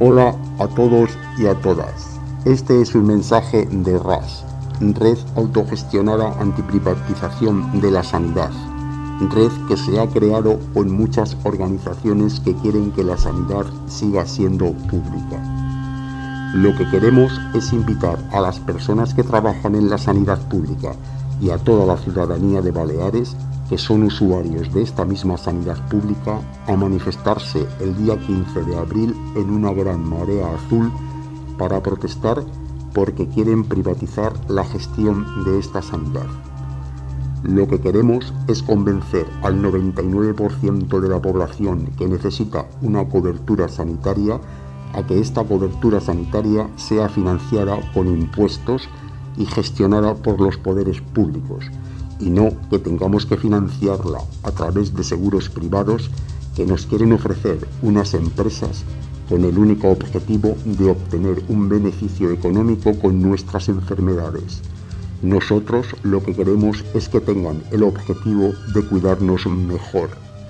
Hola a todos y a todas. Este es un mensaje de RAS, Red Autogestionada Antiprivatización de la Sanidad, red que se ha creado con muchas organizaciones que quieren que la sanidad siga siendo pública. Lo que queremos es invitar a las personas que trabajan en la sanidad pública y a toda la ciudadanía de Baleares, que son usuarios de esta misma sanidad pública, a manifestarse el día 15 de abril en una gran marea azul para protestar porque quieren privatizar la gestión de esta sanidad. Lo que queremos es convencer al 99% de la población que necesita una cobertura sanitaria a que esta cobertura sanitaria sea financiada con impuestos y gestionada por los poderes públicos, y no que tengamos que financiarla a través de seguros privados que nos quieren ofrecer unas empresas con el único objetivo de obtener un beneficio económico con nuestras enfermedades. Nosotros lo que queremos es que tengan el objetivo de cuidarnos mejor.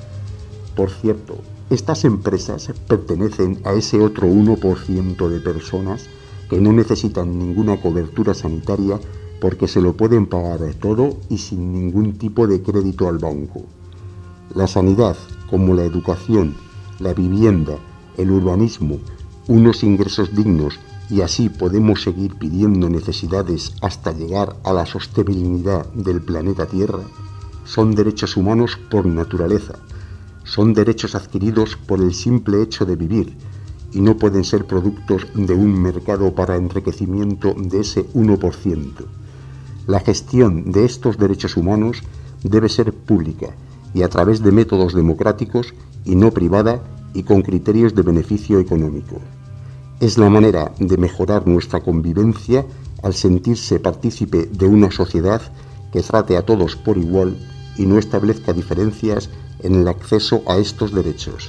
Por cierto, estas empresas pertenecen a ese otro 1% de personas que no necesitan ninguna cobertura sanitaria porque se lo pueden pagar todo y sin ningún tipo de crédito al banco. La sanidad, como la educación, la vivienda, el urbanismo, unos ingresos dignos, y así podemos seguir pidiendo necesidades hasta llegar a la sostenibilidad del planeta Tierra, son derechos humanos por naturaleza, son derechos adquiridos por el simple hecho de vivir, y no pueden ser productos de un mercado para enriquecimiento de ese 1%. La gestión de estos derechos humanos debe ser pública y a través de métodos democráticos y no privada y con criterios de beneficio económico. Es la manera de mejorar nuestra convivencia al sentirse partícipe de una sociedad que trate a todos por igual y no establezca diferencias en el acceso a estos derechos.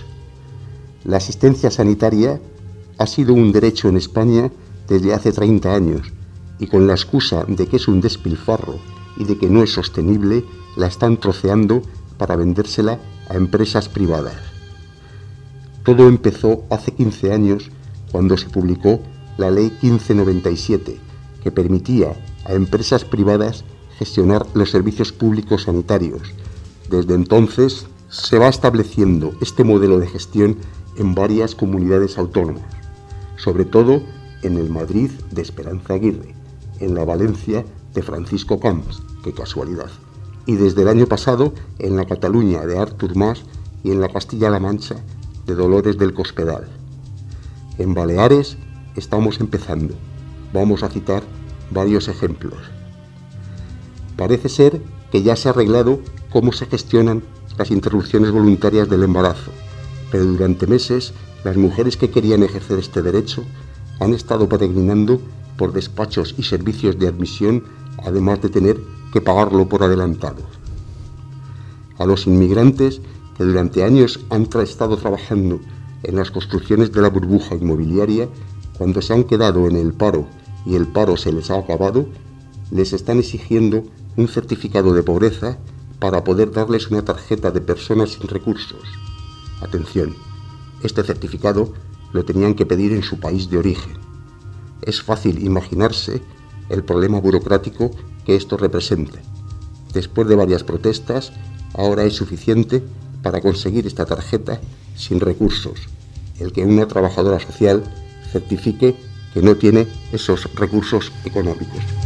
La asistencia sanitaria ha sido un derecho en España desde hace 30 años y con la excusa de que es un despilfarro y de que no es sostenible, la están troceando para vendérsela a empresas privadas. Todo empezó hace 15 años cuando se publicó la Ley 1597, que permitía a empresas privadas gestionar los servicios públicos sanitarios. Desde entonces se va estableciendo este modelo de gestión en varias comunidades autónomas, sobre todo en el Madrid de Esperanza Aguirre, en la Valencia de Francisco Camps, qué casualidad, y desde el año pasado en la Cataluña de Artur Mas y en la Castilla-La Mancha de Dolores del Cospedal. En Baleares estamos empezando. Vamos a citar varios ejemplos. Parece ser que ya se ha arreglado cómo se gestionan las interrupciones voluntarias del embarazo, pero durante meses las mujeres que querían ejercer este derecho han estado peregrinando por despachos y servicios de admisión, además de tener que pagarlo por adelantado. A los inmigrantes que durante años han estado trabajando en las construcciones de la burbuja inmobiliaria, cuando se han quedado en el paro y el paro se les ha acabado, les están exigiendo un certificado de pobreza para poder darles una tarjeta de personas sin recursos. Atención, este certificado lo tenían que pedir en su país de origen. Es fácil imaginarse el problema burocrático que esto representa. Después de varias protestas, ahora es suficiente para conseguir esta tarjeta sin recursos, el que una trabajadora social certifique que no tiene esos recursos económicos.